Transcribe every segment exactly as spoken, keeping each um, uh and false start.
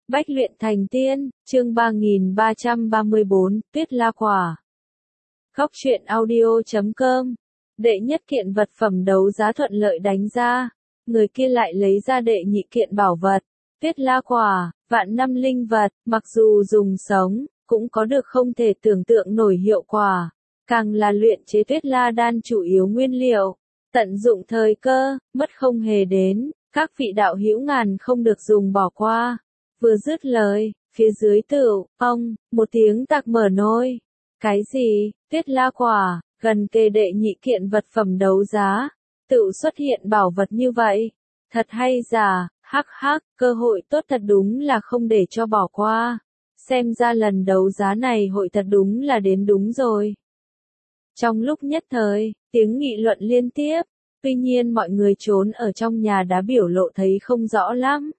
Bách luyện thành tiên, chương ba nghìn ba trăm ba mươi bốn, Tuyết La Quả. Góc truyện audio chấm com. Đệ nhất kiện vật phẩm đấu giá thuận lợi đánh ra, người kia lại lấy ra đệ nhị kiện bảo vật, Tuyết La Quả, vạn năm linh vật, mặc dù dùng sống, cũng có được không thể tưởng tượng nổi hiệu quả, càng là luyện chế Tuyết La đan chủ yếu nguyên liệu, tận dụng thời cơ, mất không hề đến, các vị đạo hữu ngàn không được dùng bỏ qua. Vừa dứt lời, phía dưới tửu, ông, một tiếng tạc mở nôi. Cái gì, Tuyết La Quả, gần kề đệ nhị kiện vật phẩm đấu giá, tửu xuất hiện bảo vật như vậy. Thật hay giả, hắc hắc, cơ hội tốt thật đúng là không để cho bỏ qua. Xem ra lần đấu giá này hội thật đúng là đến đúng rồi. Trong lúc nhất thời, tiếng nghị luận liên tiếp, tuy nhiên mọi người trốn ở trong nhà đã biểu lộ thấy không rõ lắm.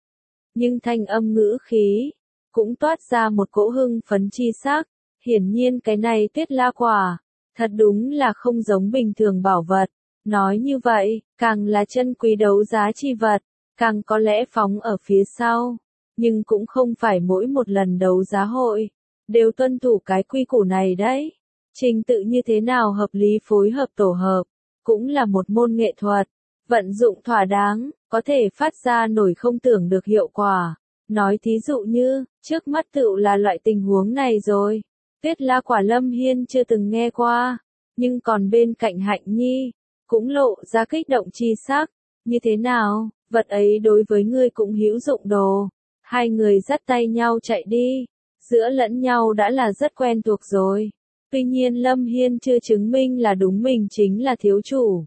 Nhưng thanh âm ngữ khí, cũng toát ra một cỗ hưng phấn chi sắc, hiển nhiên cái này Tuyết La Quả, thật đúng là không giống bình thường bảo vật, nói như vậy, càng là chân quý đấu giá chi vật, càng có lẽ phóng ở phía sau, nhưng cũng không phải mỗi một lần đấu giá hội, đều tuân thủ cái quy củ này đấy, trình tự như thế nào hợp lý phối hợp tổ hợp, cũng là một môn nghệ thuật, vận dụng thỏa đáng, có thể phát ra nổi không tưởng được hiệu quả. Nói thí dụ như, trước mắt tựu là loại tình huống này rồi. Tuyết La Quả Lâm Hiên chưa từng nghe qua, nhưng còn bên cạnh Hạnh Nhi, cũng lộ ra kích động chi sắc. Như thế nào, vật ấy đối với ngươi cũng hữu dụng đồ. Hai người dắt tay nhau chạy đi, giữa lẫn nhau đã là rất quen thuộc rồi. Tuy nhiên Lâm Hiên chưa chứng minh là đúng mình chính là thiếu chủ.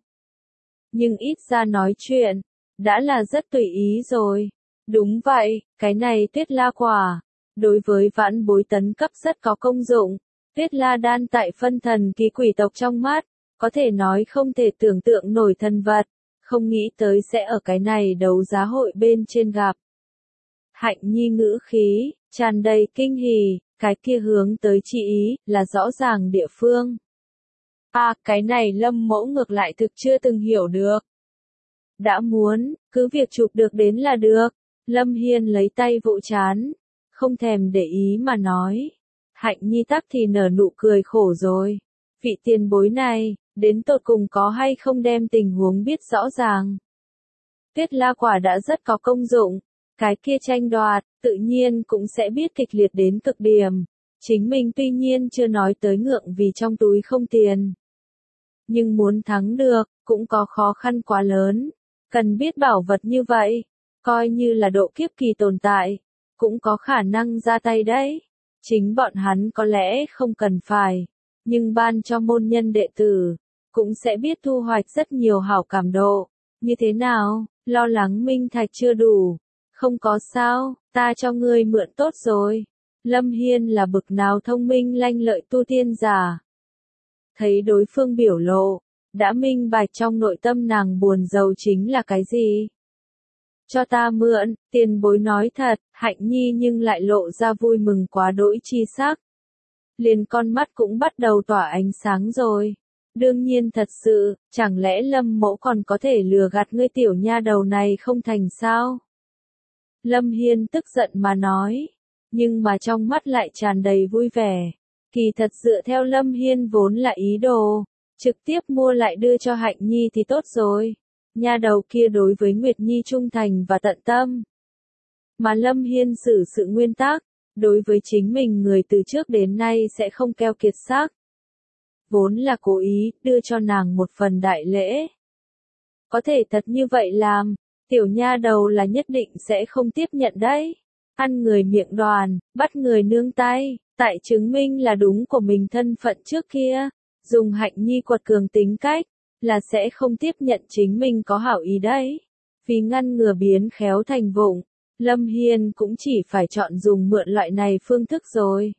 Nhưng ít ra nói chuyện, đã là rất tùy ý rồi. Đúng vậy, cái này Tuyết La Quả, đối với vãn bối tấn cấp rất có công dụng. Tuyết La đan tại phân thần kỳ quỷ tộc trong mắt, có thể nói không thể tưởng tượng nổi thần vật, không nghĩ tới sẽ ở cái này đấu giá hội bên trên gặp. Hạnh Nhi ngữ khí, tràn đầy kinh hỉ, cái kia hướng tới chi ý, là rõ ràng địa phương. À, cái này Lâm mẫu ngược lại thực chưa từng hiểu được. Đã muốn, cứ việc chụp được đến là được. Lâm Hiên lấy tay vỗ chán, không thèm để ý mà nói. Hạnh Nhi tắc thì nở nụ cười khổ rồi. Vị tiền bối này, đến tột cùng có hay không đem tình huống biết rõ ràng. Tuyết La Quả đã rất có công dụng, cái kia tranh đoạt, tự nhiên cũng sẽ biết kịch liệt đến cực điểm. Chính mình tuy nhiên chưa nói tới ngượng vì trong túi không tiền. Nhưng muốn thắng được, cũng có khó khăn quá lớn. Cần biết bảo vật như vậy, coi như là độ kiếp kỳ tồn tại, cũng có khả năng ra tay đấy. Chính bọn hắn có lẽ không cần phải, nhưng ban cho môn nhân đệ tử, cũng sẽ biết thu hoạch rất nhiều hảo cảm độ. Như thế nào, lo lắng minh thạch chưa đủ, không có sao, ta cho ngươi mượn tốt rồi. Lâm Hiên là bực nào thông minh lanh lợi tu tiên giả. Thấy đối phương biểu lộ, đã minh bạch trong nội tâm nàng buồn rầu chính là cái gì. Cho ta mượn, tiền bối nói thật, Hạnh Nhi nhưng lại lộ ra vui mừng quá đỗi chi sắc. Liền con mắt cũng bắt đầu tỏa ánh sáng rồi. Đương nhiên thật sự, chẳng lẽ Lâm mẫu còn có thể lừa gạt ngươi tiểu nha đầu này không thành sao? Lâm Hiên tức giận mà nói, nhưng mà trong mắt lại tràn đầy vui vẻ. Kỳ thật dựa theo Lâm Hiên vốn là ý đồ, trực tiếp mua lại đưa cho Hạnh Nhi thì tốt rồi. Nha đầu kia đối với Nguyệt Nhi trung thành và tận tâm. Mà Lâm Hiên xử sự nguyên tắc, đối với chính mình người từ trước đến nay sẽ không keo kiệt sắc. Vốn là cố ý, đưa cho nàng một phần đại lễ. Có thể thật như vậy làm, tiểu nha đầu là nhất định sẽ không tiếp nhận đấy. Ăn người miệng đoàn, bắt người nương tay, tại chứng minh là đúng của mình thân phận trước kia. Dùng Hạnh Nhi quật cường tính cách, là sẽ không tiếp nhận chính mình có hảo ý đấy. Vì ngăn ngừa biến khéo thành vụng, Lâm Hiên cũng chỉ phải chọn dùng mượn loại này phương thức rồi.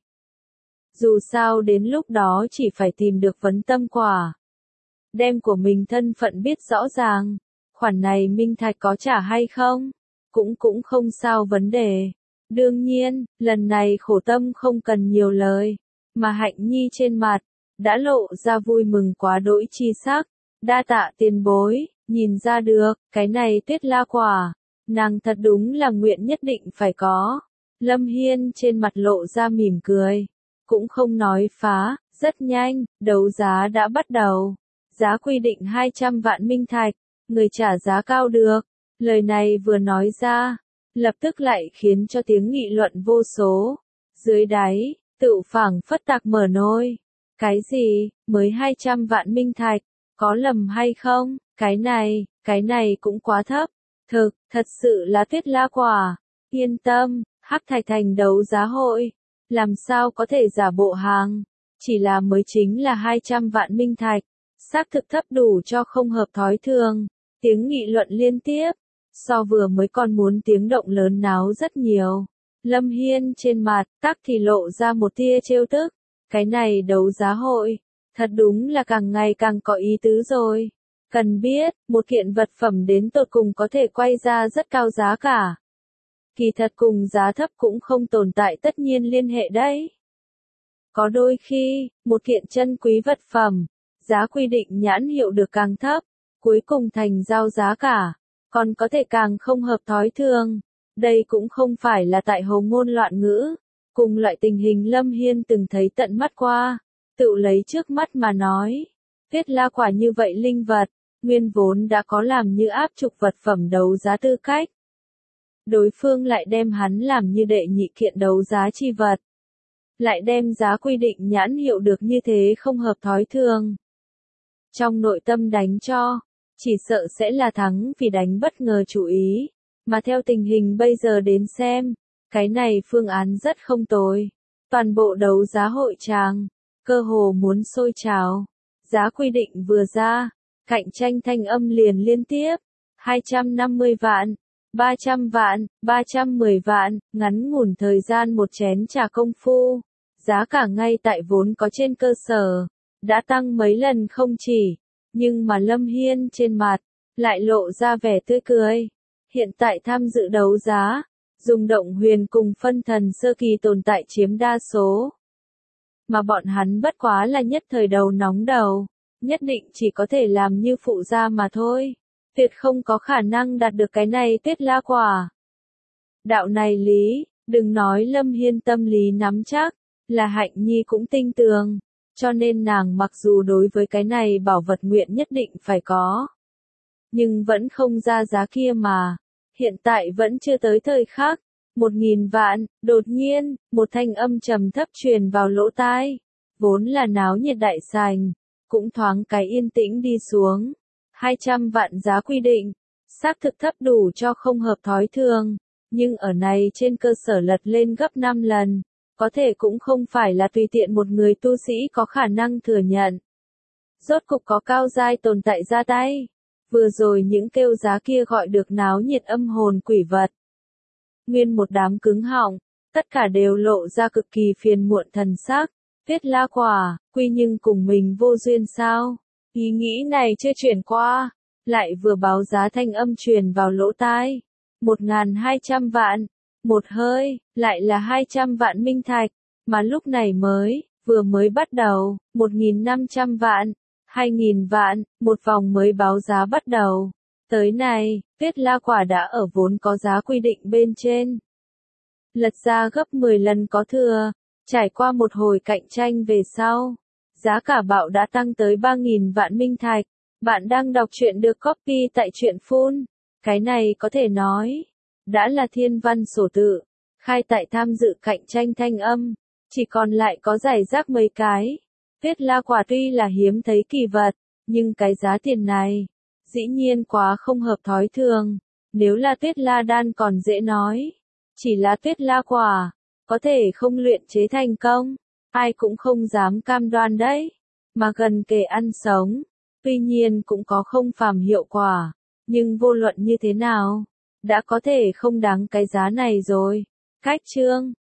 Dù sao đến lúc đó chỉ phải tìm được vấn tâm quả. Đem của mình thân phận biết rõ ràng, khoản này minh thạch có trả hay không, cũng cũng không sao vấn đề. Đương nhiên, lần này khổ tâm không cần nhiều lời, mà Hạnh Nhi trên mặt, đã lộ ra vui mừng quá đỗi chi sắc. Đa tạ tiền bối, nhìn ra được, cái này Tuyết La Quả, nàng thật đúng là nguyện nhất định phải có. Lâm Hiên trên mặt lộ ra mỉm cười, cũng không nói phá, rất nhanh, đấu giá đã bắt đầu. Giá quy định hai trăm vạn minh thạch, người trả giá cao được. Lời này vừa nói ra, lập tức lại khiến cho tiếng nghị luận vô số. Dưới đáy, tựu phảng phất tạc mở nôi. Cái gì, mới hai trăm vạn minh thạch, có lầm hay không? Cái này, cái này cũng quá thấp. Thực, thật sự là Tuyết La Quả. Yên tâm, Hắc Thạch Thành đấu giá hội. Làm sao có thể giả bộ hàng? Chỉ là mới chính là hai trăm vạn minh thạch. Xác thực thấp đủ cho không hợp thói thường. Tiếng nghị luận liên tiếp. So vừa mới còn muốn tiếng động lớn náo rất nhiều. Lâm Hiên trên mặt, tắc thì lộ ra một tia trêu tức. Cái này đấu giá hội. Thật đúng là càng ngày càng có ý tứ rồi. Cần biết, một kiện vật phẩm đến tột cùng có thể quay ra rất cao giá cả. Kỳ thật cùng giá thấp cũng không tồn tại tất nhiên liên hệ đấy. Có đôi khi, một kiện chân quý vật phẩm, giá quy định nhãn hiệu được càng thấp, cuối cùng thành giao giá cả, còn có thể càng không hợp thói thường. Đây cũng không phải là tại hồ ngôn loạn ngữ, cùng loại tình hình Lâm Hiên từng thấy tận mắt qua, tự lấy trước mắt mà nói. Tuyết La Quả như vậy linh vật, nguyên vốn đã có làm như áp trục vật phẩm đấu giá tư cách. Đối phương lại đem hắn làm như đệ nhị kiện đấu giá chi vật. Lại đem giá quy định nhãn hiệu được như thế không hợp thói thường. Trong nội tâm đánh cho, chỉ sợ sẽ là thắng vì đánh bất ngờ chủ ý. Mà theo tình hình bây giờ đến xem, cái này phương án rất không tồi. Toàn bộ đấu giá hội tràng, cơ hồ muốn sôi trào. Giá quy định vừa ra, cạnh tranh thanh âm liền liên tiếp. hai trăm năm mươi vạn, ba trăm vạn, ba trăm mười vạn, ngắn ngủn thời gian một chén trà công phu. Giá cả ngay tại vốn có trên cơ sở, đã tăng mấy lần không chỉ. Nhưng mà Lâm Hiên trên mặt, lại lộ ra vẻ tươi cười. Hiện tại tham dự đấu giá, dùng động huyền cùng phân thần sơ kỳ tồn tại chiếm đa số. Mà bọn hắn bất quá là nhất thời đầu nóng đầu, nhất định chỉ có thể làm như phụ gia mà thôi. Tuyệt không có khả năng đạt được cái này Tuyết La Quả. Đạo này lý, đừng nói Lâm Hiên tâm lý nắm chắc, là Hạnh Nhi cũng tinh tường, cho nên nàng mặc dù đối với cái này bảo vật nguyện nhất định phải có. Nhưng vẫn không ra giá kia mà. Hiện tại vẫn chưa tới thời khắc. Một nghìn vạn, đột nhiên, một thanh âm trầm thấp truyền vào lỗ tai. Vốn là náo nhiệt đại sành, cũng thoáng cái yên tĩnh đi xuống. Hai trăm vạn giá quy định, xác thực thấp đủ cho không hợp thói thường. Nhưng ở này trên cơ sở lật lên gấp năm lần, có thể cũng không phải là tùy tiện một người tu sĩ có khả năng thừa nhận. Rốt cục có cao giai tồn tại ra tay. Vừa rồi những kêu giá kia gọi được náo nhiệt âm hồn quỷ vật. Nguyên một đám cứng họng, tất cả đều lộ ra cực kỳ phiền muộn thần sắc. Tuyết La Quả, quy nhưng cùng mình vô duyên sao? Ý nghĩ này chưa chuyển qua, lại vừa báo giá thanh âm truyền vào lỗ tai. Một ngàn hai trăm vạn, một hơi, lại là hai trăm vạn minh thạch, mà lúc này mới, vừa mới bắt đầu, một nghìn năm trăm vạn. Hai nghìn vạn, một vòng mới báo giá bắt đầu. Tới này, Tuyết La Quả đã ở vốn có giá quy định bên trên. Lật ra gấp mười lần có thừa, trải qua một hồi cạnh tranh về sau. Giá cả bạo đã tăng tới ba nghìn vạn minh thạch. Bạn đang đọc truyện được copy tại truyện phun. Cái này có thể nói, đã là thiên văn sổ tự. Khai tại tham dự cạnh tranh thanh âm, chỉ còn lại có giải rác mấy cái. Tuyết La Quả tuy là hiếm thấy kỳ vật, nhưng cái giá tiền này, dĩ nhiên quá không hợp thói thường. Nếu là Tuyết La Đan còn dễ nói, chỉ là Tuyết La Quả, có thể không luyện chế thành công, ai cũng không dám cam đoan đấy. Mà gần kề ăn sống, tuy nhiên cũng có không phàm hiệu quả, nhưng vô luận như thế nào, đã có thể không đáng cái giá này rồi. Cách chương